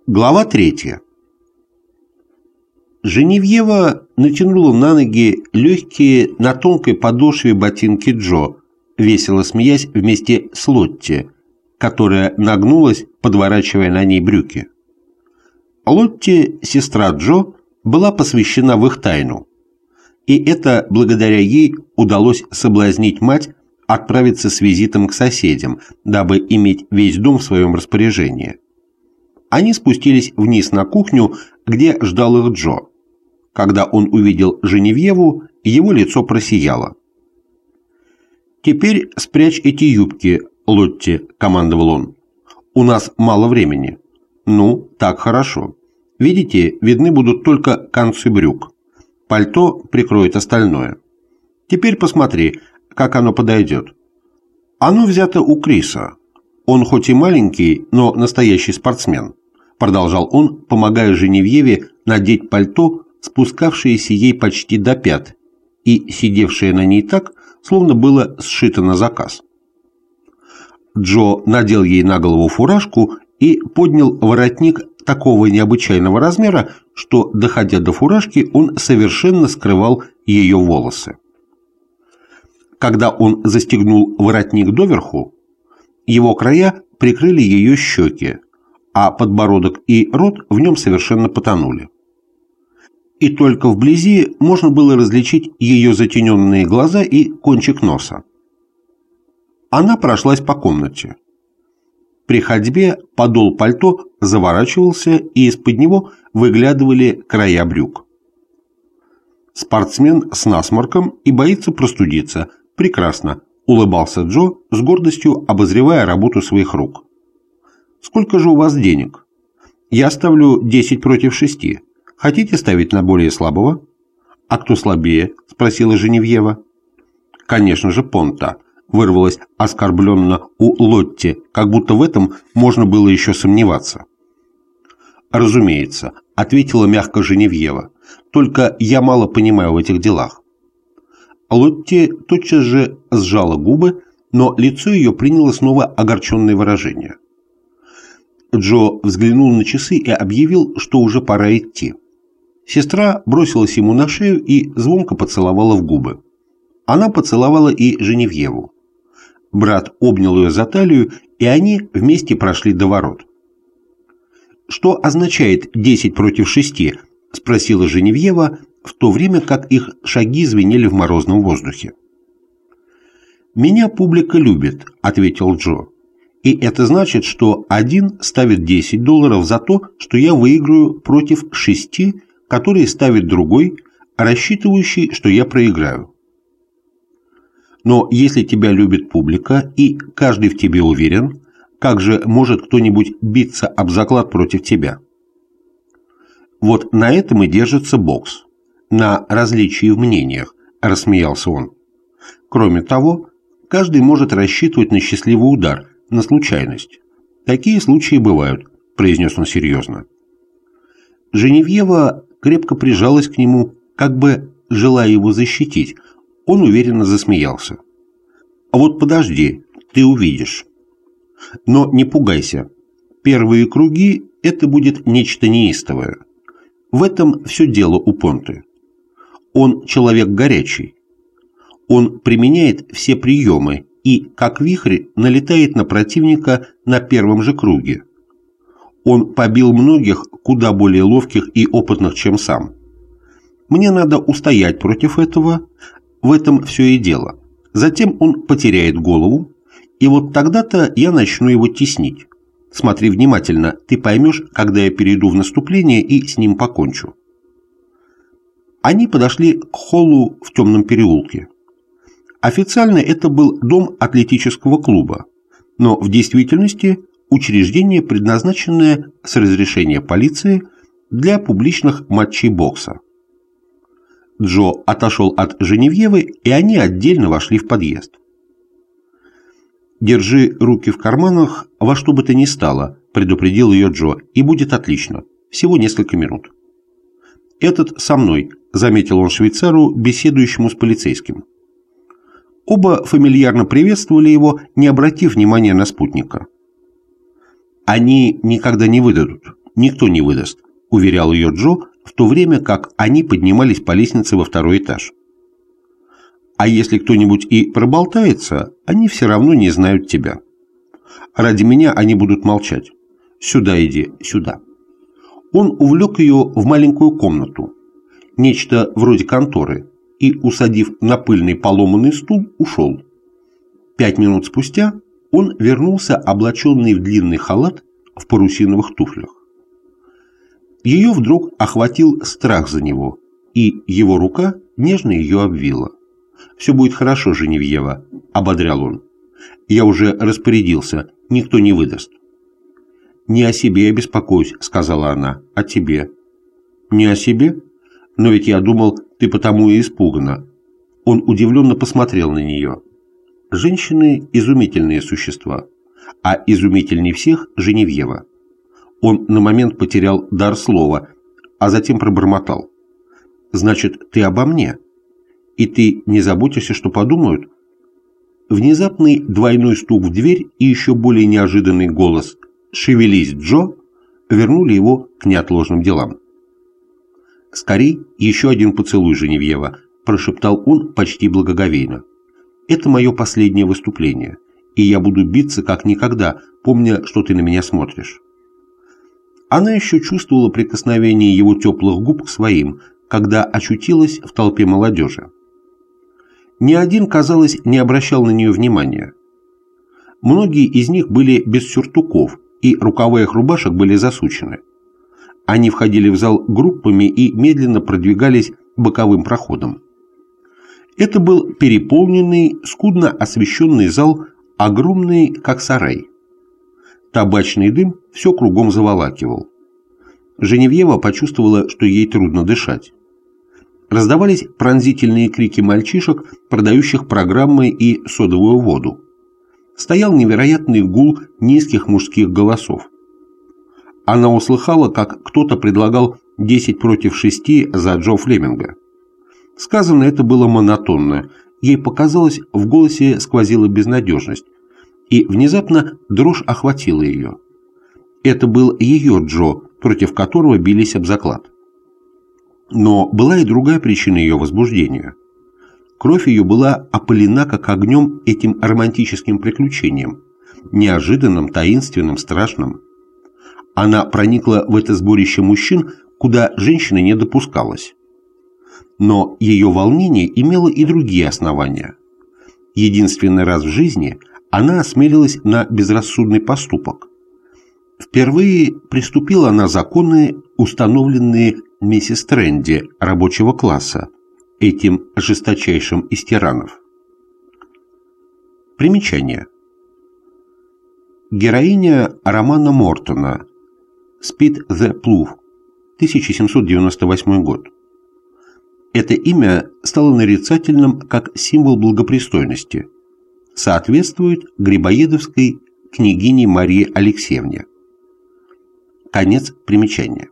Глава 3. Женевьева натянула на ноги легкие на тонкой подошве ботинки Джо, весело смеясь вместе с Лотти, которая нагнулась, подворачивая на ней брюки. Лотти, сестра Джо, была посвящена в их тайну, и это благодаря ей удалось соблазнить мать отправиться с визитом к соседям, дабы иметь весь дом в своем распоряжении. Они спустились вниз на кухню, где ждал их Джо. Когда он увидел Женевьеву, его лицо просияло. «Теперь спрячь эти юбки, Лотти», — командовал он. «У нас мало времени». «Ну, так хорошо. Видите, видны будут только концы брюк. Пальто прикроет остальное. Теперь посмотри, как оно подойдет. Оно взято у Криса. Он хоть и маленький, но настоящий спортсмен», — продолжал он, помогая Женевьеве надеть пальто, спускавшееся ей почти до пят и сидевшее на ней так, словно было сшито на заказ. Джо надел ей на голову фуражку и поднял воротник такого необычайного размера, что, доходя до фуражки, он совершенно скрывал ее волосы. Когда он застегнул воротник доверху, его края прикрыли ее щеки, а подбородок и рот в нем совершенно потонули. И только вблизи можно было различить ее затененные глаза и кончик носа. Она прошлась по комнате. При ходьбе подол пальто заворачивался, и из-под него выглядывали края брюк. «Спортсмен с насморком и боится простудиться. Прекрасно», — улыбался Джо, с гордостью обозревая работу своих рук. «Сколько же у вас денег?» «Я ставлю 10 против 6. Хотите ставить на более слабого?» «А кто слабее?» — спросила Женевьева. «Конечно же, Понта», — вырвалось оскорбленно у Лотти, как будто в этом можно было еще сомневаться. «Разумеется», — ответила мягко Женевьева, — «только я мало понимаю в этих делах». Лотти тотчас же сжала губы, но лицо ее приняло снова огорченное выражение. Джо взглянул на часы и объявил, что уже пора идти. Сестра бросилась ему на шею и звонко поцеловала в губы. Она поцеловала и Женевьеву. Брат обнял ее за талию, и они вместе прошли до ворот. «Что означает 10 против 6?» – спросила Женевьева, в то время как их шаги звенели в морозном воздухе. «Меня публика любит», – ответил Джо. «И это значит, что один ставит $10 за то, что я выиграю против 6, которые ставит другой, рассчитывающий, что я проиграю. Но если тебя любит публика и каждый в тебе уверен, как же может кто-нибудь биться об заклад против тебя? Вот на этом и держится бокс, на различии в мнениях», – рассмеялся он. «Кроме того, каждый может рассчитывать на счастливый удар, на случайность. Такие случаи бывают», – произнес он серьезно. Женевьева крепко прижалась к нему, как бы желая его защитить. Он уверенно засмеялся. «А вот подожди, ты увидишь. Но не пугайся. Первые круги – это будет нечто неистовое. В этом все дело у Понты. Он человек горячий. Он применяет все приемы и, как вихрь, налетает на противника на первом же круге. Он побил многих, куда более ловких и опытных, чем сам. Мне надо устоять против этого, в этом все и дело. Затем он потеряет голову, и вот тогда-то я начну его теснить. Смотри внимательно, ты поймешь, когда я перейду в наступление и с ним покончу». Они подошли к холлу в темном переулке. Официально это был дом атлетического клуба, но в действительности учреждение, предназначенное с разрешения полиции для публичных матчей бокса. Джо отошел от Женевьевы, и они отдельно вошли в подъезд. «Держи руки в карманах во что бы то ни стало», – предупредил ее Джо, – «и будет отлично. Всего несколько минут». «Этот со мной», – заметил он швейцару, беседующему с полицейским. Оба фамильярно приветствовали его, не обратив внимания на спутника. «Они никогда не выдадут. «Никто не выдаст», – уверял ее Джо, в то время как они поднимались по лестнице во второй этаж. «А если кто-нибудь и проболтается, они все равно не знают тебя. Ради меня они будут молчать. Сюда иди, сюда». Он увлек ее в маленькую комнату, нечто вроде конторы, и, усадив на пыльный поломанный стул, ушел. 5 минут спустя он вернулся, облаченный в длинный халат, в парусиновых туфлях. Ее вдруг охватил страх за него, и его рука нежно ее обвила. «Все будет хорошо, Женевьева», — ободрял он. «Я уже распорядился, никто не выдаст». «Не о себе я беспокоюсь», — сказала она, — «о тебе». «Не о себе? Но ведь я думал, ты потому и испугана». Он удивленно посмотрел на нее. Женщины – изумительные существа, а изумительней всех – Женевьева. Он на момент потерял дар слова, а затем пробормотал. «Значит, ты обо мне? И ты не заботишься, что подумают?» Внезапный двойной стук в дверь и еще более неожиданный голос «Шевелись, Джо!» вернули его к неотложным делам. «Скорей, еще один поцелуй, Женевьева», – прошептал он почти благоговейно. «Это мое последнее выступление, и я буду биться как никогда, помня, что ты на меня смотришь». Она еще чувствовала прикосновение его теплых губ к своим, когда очутилась в толпе молодежи. Ни один, казалось, не обращал на нее внимания. Многие из них были без сюртуков, и рукава их рубашек были засучены. Они входили в зал группами и медленно продвигались боковым проходом. Это был переполненный, скудно освещенный зал, огромный, как сарай. Табачный дым все кругом заволакивал. Женевьева почувствовала, что ей трудно дышать. Раздавались пронзительные крики мальчишек, продающих программы и содовую воду. Стоял невероятный гул низких мужских голосов. Она услыхала, как кто-то предлагал 10 против 6 за Джо Флеминга. Сказано это было монотонно, ей показалось, в голосе сквозила безнадежность, и внезапно дрожь охватила ее. Это был ее Джо, против которого бились об заклад. Но была и другая причина ее возбуждения. Кровь ее была опалена как огнем этим романтическим приключением, неожиданным, таинственным, страшным. Она проникла в это сборище мужчин, куда женщины не допускалась. Но ее волнение имело и другие основания. Единственный раз в жизни она осмелилась на безрассудный поступок. Впервые приступила она законы, установленные миссис Тренди рабочего класса, этим жесточайшим из тиранов. Примечание. Героиня романа Мортона «Speed the Plough», 1798 год. Это имя стало нарицательным как символ благопристойности. Соответствует грибоедовской княгине Марии Алексеевне. Конец примечания.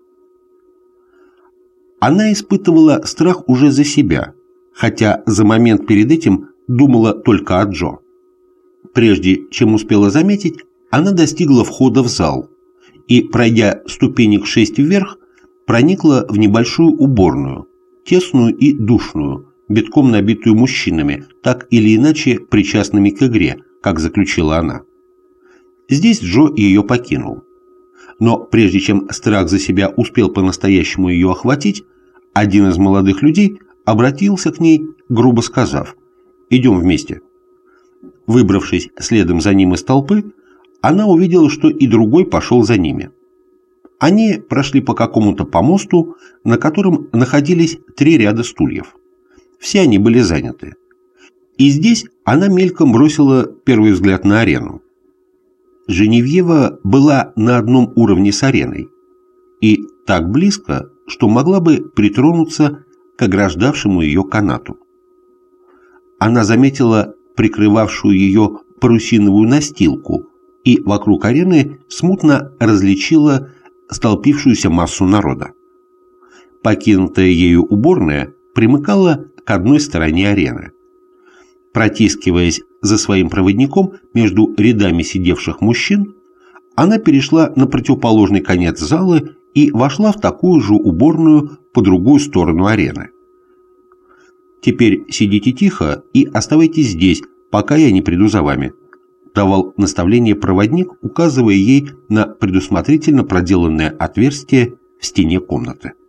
Она испытывала страх уже за себя, хотя за момент перед этим думала только о Джо. Прежде чем успела заметить, она достигла входа в зал и, пройдя ступенек 6 вверх, проникла в небольшую уборную, тесную и душную, битком набитую мужчинами, так или иначе причастными к игре, как заключила она. Здесь Джо ее покинул. Но прежде чем страх за себя успел по-настоящему ее охватить, один из молодых людей обратился к ней, грубо сказав: «Идем вместе». Выбравшись следом за ним из толпы, она увидела, что и другой пошел за ними. Они прошли по какому-то помосту, на котором находились 3 ряда стульев. Все они были заняты. И здесь она мельком бросила первый взгляд на арену. Женевьева была на одном уровне с ареной и так близко, что могла бы притронуться к ограждавшему ее канату. Она заметила прикрывавшую ее парусиновую настилку и вокруг арены смутно различила столпившуюся массу народа. Покинутая ею уборная примыкала к одной стороне арены. Протискиваясь за своим проводником между рядами сидевших мужчин, она перешла на противоположный конец зала и вошла в такую же уборную по другую сторону арены. «Теперь сидите тихо и оставайтесь здесь, пока я не приду за вами», давал наставление проводник, указывая ей на предусмотрительно проделанное отверстие в стене комнаты.